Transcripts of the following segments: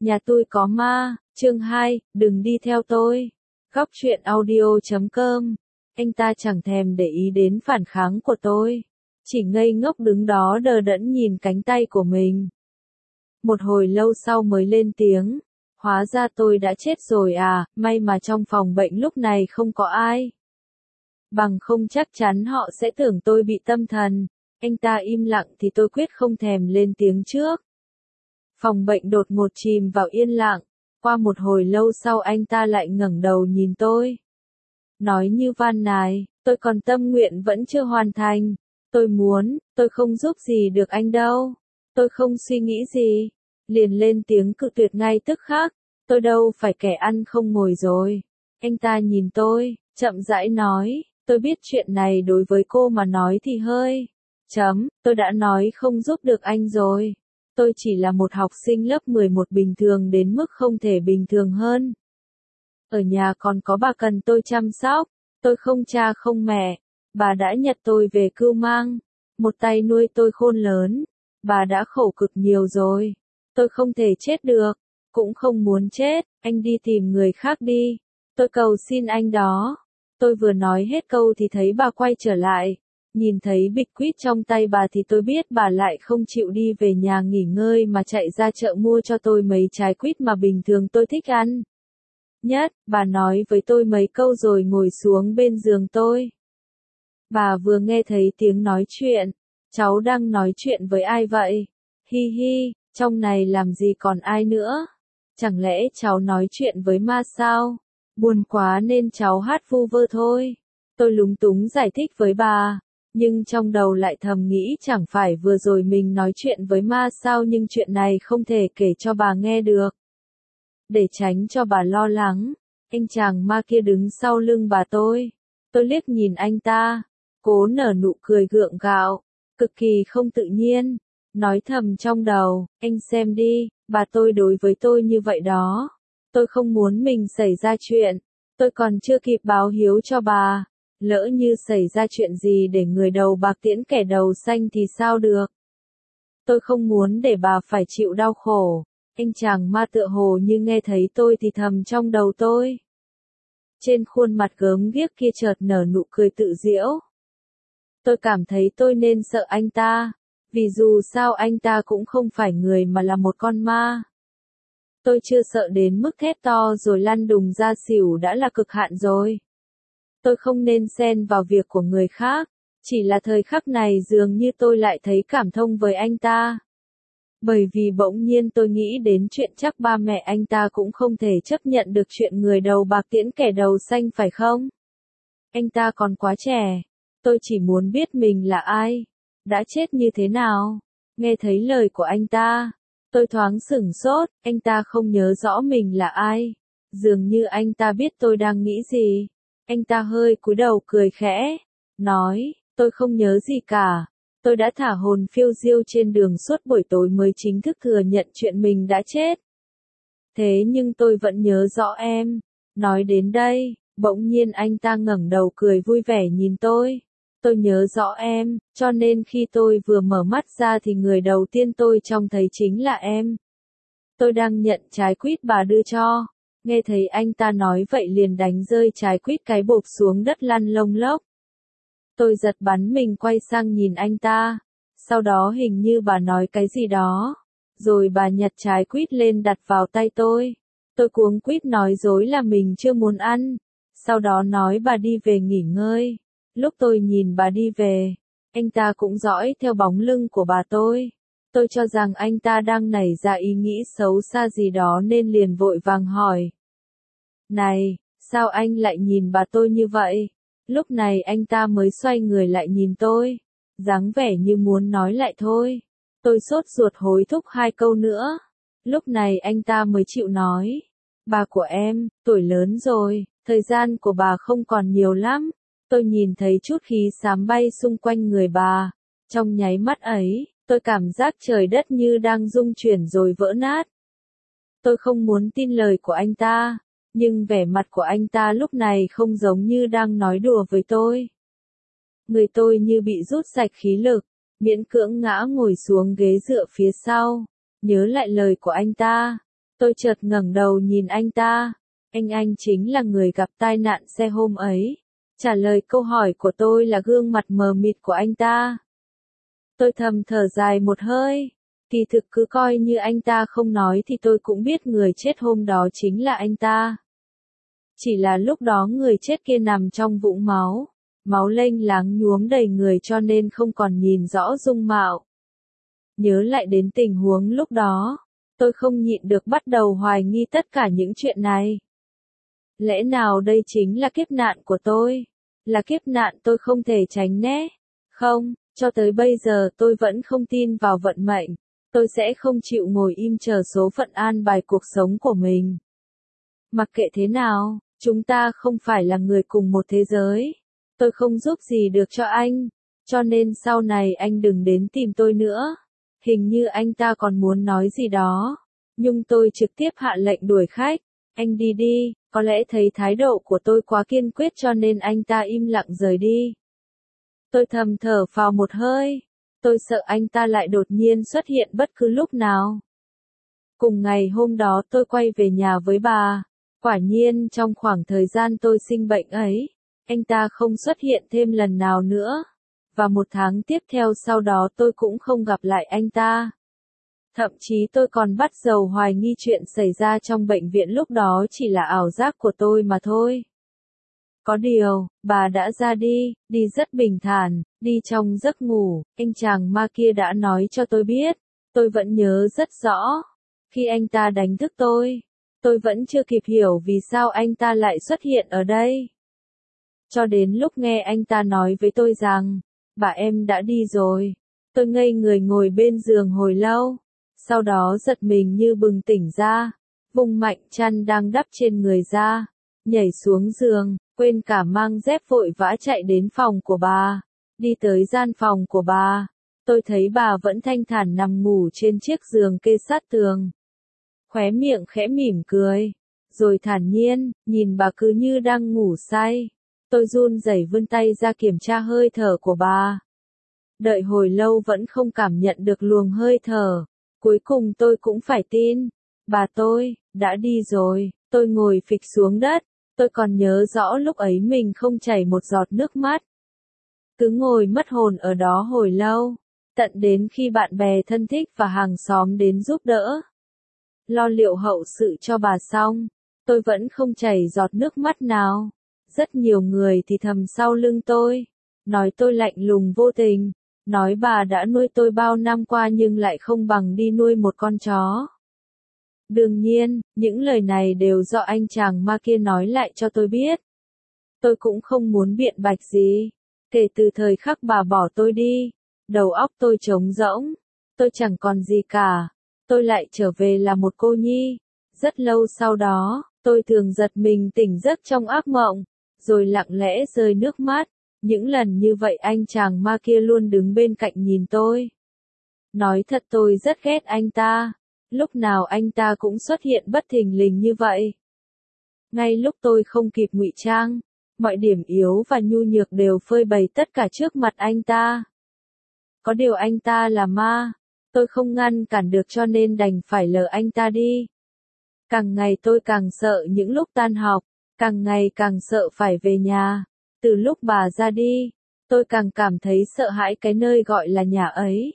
Nhà tôi có ma, chương 2, đừng đi theo tôi. Góc truyện audio.com. Anh ta chẳng thèm để ý đến phản kháng của tôi. Chỉ ngây ngốc đứng đó đờ đẫn nhìn cánh tay của mình. Một hồi lâu sau mới lên tiếng. Hóa ra tôi đã chết rồi à, may mà trong phòng bệnh lúc này không có ai. Bằng không chắc chắn họ sẽ tưởng tôi bị tâm thần. Anh ta im lặng thì tôi quyết không thèm lên tiếng trước. Phòng bệnh đột ngột chìm vào yên lặng. Qua một hồi lâu sau anh ta lại ngẩng đầu nhìn tôi. Nói như van nài, tôi còn tâm nguyện vẫn chưa hoàn thành. Tôi không giúp gì được anh đâu. Tôi không suy nghĩ gì. Liền lên tiếng cự tuyệt ngay tức khắc. Tôi đâu phải kẻ ăn không ngồi rồi. Anh ta nhìn tôi, chậm rãi nói, tôi biết chuyện này đối với cô mà nói thì hơi. Tôi đã nói không giúp được anh rồi. Tôi chỉ là một học sinh lớp 11 bình thường đến mức không thể bình thường hơn. Ở nhà còn có bà cần tôi chăm sóc. Tôi không cha không mẹ. Bà đã nhận tôi về cưu mang. Một tay nuôi tôi khôn lớn. Bà đã khổ cực nhiều rồi. Tôi không thể chết được. Cũng không muốn chết. Anh đi tìm người khác đi. Tôi cầu xin anh đó. Tôi vừa nói hết câu thì thấy bà quay trở lại. Nhìn thấy bịch quýt trong tay bà thì tôi biết bà lại không chịu đi về nhà nghỉ ngơi mà chạy ra chợ mua cho tôi mấy trái quýt mà bình thường tôi thích ăn. Bà nói với tôi mấy câu rồi ngồi xuống bên giường tôi. Bà vừa nghe thấy tiếng nói chuyện. Cháu đang nói chuyện với ai vậy? Hi hi, trong này làm gì còn ai nữa? Chẳng lẽ cháu nói chuyện với ma sao? Buồn quá nên cháu hát vu vơ thôi. Tôi lúng túng giải thích với bà. Nhưng trong đầu lại thầm nghĩ chẳng phải vừa rồi mình nói chuyện với ma sao, nhưng chuyện này không thể kể cho bà nghe được. Để tránh cho bà lo lắng, anh chàng ma kia đứng sau lưng bà tôi. Tôi liếc nhìn anh ta, cố nở nụ cười gượng gạo, cực kỳ không tự nhiên, nói thầm trong đầu, anh xem đi, bà tôi đối với tôi như vậy đó. Tôi không muốn mình xảy ra chuyện, tôi còn chưa kịp báo hiếu cho bà. Lỡ như xảy ra chuyện gì để người đầu bạc tiễn kẻ đầu xanh thì sao được? Tôi không muốn để bà phải chịu đau khổ. Anh chàng ma tựa hồ như nghe thấy tôi thì thầm trong đầu tôi. Trên khuôn mặt gớm ghiếc kia chợt nở nụ cười tự giễu. Tôi cảm thấy tôi nên sợ anh ta, vì dù sao anh ta cũng không phải người mà là một con ma. Tôi chưa sợ đến mức thét to rồi lăn đùng ra xỉu đã là cực hạn rồi. Tôi không nên xen vào việc của người khác, chỉ là thời khắc này dường như tôi lại thấy cảm thông với anh ta. Bởi vì bỗng nhiên tôi nghĩ đến chuyện chắc ba mẹ anh ta cũng không thể chấp nhận được chuyện người đầu bạc tiễn kẻ đầu xanh phải không? Anh ta còn quá trẻ, tôi chỉ muốn biết mình là ai, đã chết như thế nào. Nghe thấy lời của anh ta, tôi thoáng sửng sốt, anh ta không nhớ rõ mình là ai. Dường như anh ta biết tôi đang nghĩ gì. Anh ta hơi cúi đầu cười khẽ, nói, tôi không nhớ gì cả. Tôi đã thả hồn phiêu diêu trên đường suốt buổi tối mới chính thức thừa nhận chuyện mình đã chết. Thế nhưng tôi vẫn nhớ rõ em. Nói đến đây, bỗng nhiên anh ta ngẩng đầu cười vui vẻ nhìn tôi. Tôi nhớ rõ em, cho nên khi tôi vừa mở mắt ra thì người đầu tiên tôi trông thấy chính là em. Tôi đang nhận trái quýt bà đưa cho. Nghe thấy anh ta nói vậy liền đánh rơi trái quýt cái bộp xuống đất lăn lông lốc. Tôi giật bắn mình quay sang nhìn anh ta. Sau đó hình như bà nói cái gì đó. Rồi bà nhặt trái quýt lên đặt vào tay tôi. Tôi cuống quýt nói dối là mình chưa muốn ăn. Sau đó nói bà đi về nghỉ ngơi. Lúc tôi nhìn bà đi về, anh ta cũng dõi theo bóng lưng của bà tôi. Tôi cho rằng anh ta đang nảy ra ý nghĩ xấu xa gì đó nên liền vội vàng hỏi. Này, sao anh lại nhìn bà tôi như vậy? Lúc này anh ta mới xoay người lại nhìn tôi, dáng vẻ như muốn nói lại thôi. Tôi sốt ruột hối thúc 2 câu nữa. Lúc này anh ta mới chịu nói. Bà của em, tuổi lớn rồi, thời gian của bà không còn nhiều lắm. Tôi nhìn thấy chút khí xám bay xung quanh người bà. Trong nháy mắt ấy, tôi cảm giác trời đất như đang rung chuyển rồi vỡ nát. Tôi không muốn tin lời của anh ta. Nhưng vẻ mặt của anh ta lúc này không giống như đang nói đùa với tôi. Người tôi như bị rút sạch khí lực, miễn cưỡng ngã ngồi xuống ghế dựa phía sau. Nhớ lại lời của anh ta, Tôi chợt ngẩng đầu nhìn anh ta. Anh chính là người gặp tai nạn xe hôm ấy. Trả lời câu hỏi của tôi là gương mặt mờ mịt của anh ta. Tôi thầm thở dài một hơi. Kỳ thực cứ coi như anh ta không nói thì tôi cũng biết người chết hôm đó chính là anh ta. Chỉ là lúc đó người chết kia nằm trong vũng máu. Máu lênh láng nhuốm đầy người cho nên không còn nhìn rõ dung mạo. Nhớ lại đến tình huống lúc đó, tôi không nhịn được bắt đầu hoài nghi tất cả những chuyện này. Lẽ nào đây chính là kiếp nạn của tôi? Là kiếp nạn tôi không thể tránh né? Không, cho tới bây giờ tôi vẫn không tin vào vận mệnh. Tôi sẽ không chịu ngồi im chờ số phận an bài cuộc sống của mình. Mặc kệ thế nào, chúng ta không phải là người cùng một thế giới. Tôi không giúp gì được cho anh, cho nên sau này anh đừng đến tìm tôi nữa. Hình như anh ta còn muốn nói gì đó, nhưng tôi trực tiếp hạ lệnh đuổi khách. Anh đi đi, có lẽ thấy thái độ của tôi quá kiên quyết cho nên anh ta im lặng rời đi. Tôi thầm thở phào một hơi, tôi sợ anh ta lại đột nhiên xuất hiện bất cứ lúc nào. Cùng ngày hôm đó tôi quay về nhà với bà. Quả nhiên trong khoảng thời gian tôi sinh bệnh ấy, anh ta không xuất hiện thêm lần nào nữa. Và một tháng tiếp theo sau đó tôi cũng không gặp lại anh ta. Thậm chí tôi còn bắt đầu hoài nghi chuyện xảy ra trong bệnh viện lúc đó chỉ là ảo giác của tôi mà thôi. Có điều, bà đã ra đi, đi rất bình thản, đi trong giấc ngủ, anh chàng ma kia đã nói cho tôi biết. Tôi vẫn nhớ rất rõ. Khi anh ta đánh thức tôi vẫn chưa kịp hiểu vì sao anh ta lại xuất hiện ở đây. Cho đến lúc nghe anh ta nói với tôi rằng, bà em đã đi rồi. Tôi ngây người ngồi bên giường hồi lâu. Sau đó giật mình như bừng tỉnh ra. Vùng mạnh chăn đang đắp trên người ra. Nhảy xuống giường, quên cả mang dép vội vã chạy đến phòng của bà. Đi tới gian phòng của bà. Tôi thấy bà vẫn thanh thản nằm ngủ trên chiếc giường kê sát tường. Khóe miệng khẽ mỉm cười. Rồi thản nhiên, nhìn bà cứ như đang ngủ say. Tôi run rẩy vươn tay ra kiểm tra hơi thở của bà. Đợi hồi lâu vẫn không cảm nhận được luồng hơi thở. Cuối cùng tôi cũng phải tin. Bà tôi, đã đi rồi. Tôi ngồi phịch xuống đất. Tôi còn nhớ rõ lúc ấy mình không chảy một giọt nước mắt. Cứ ngồi mất hồn ở đó hồi lâu. Tận đến khi bạn bè thân thích và hàng xóm đến giúp đỡ. Lo liệu hậu sự cho bà xong. Tôi vẫn không chảy giọt nước mắt nào. Rất nhiều người thì thầm sau lưng tôi. Nói tôi lạnh lùng vô tình. Nói bà đã nuôi tôi bao năm qua nhưng lại không bằng đi nuôi một con chó. Đương nhiên, những lời này đều do anh chàng ma kia nói lại cho tôi biết. Tôi cũng không muốn biện bạch gì. Kể từ thời khắc bà bỏ tôi đi, đầu óc tôi trống rỗng. Tôi chẳng còn gì cả. Tôi lại trở về là một cô nhi. Rất lâu sau đó, tôi thường giật mình tỉnh giấc trong ác mộng, rồi lặng lẽ rơi nước mắt. Những lần như vậy anh chàng ma kia luôn đứng bên cạnh nhìn tôi. Nói thật tôi rất ghét anh ta. Lúc nào anh ta cũng xuất hiện bất thình lình như vậy. Ngay lúc tôi không kịp ngụy trang, mọi điểm yếu và nhu nhược đều phơi bày tất cả trước mặt anh ta. Có điều anh ta là ma. Tôi không ngăn cản được cho nên đành phải lờ anh ta đi. Càng ngày tôi càng sợ những lúc tan học, càng ngày càng sợ phải về nhà. Từ lúc bà ra đi, tôi càng cảm thấy sợ hãi cái nơi gọi là nhà ấy.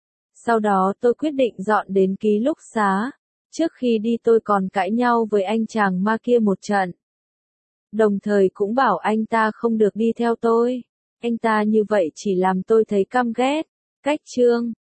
Sau đó tôi quyết định dọn đến ký túc xá. Trước khi đi tôi còn cãi nhau với anh chàng ma kia một trận. Đồng thời cũng bảo anh ta không được đi theo tôi. Anh ta như vậy chỉ làm tôi thấy căm ghét. Cách chương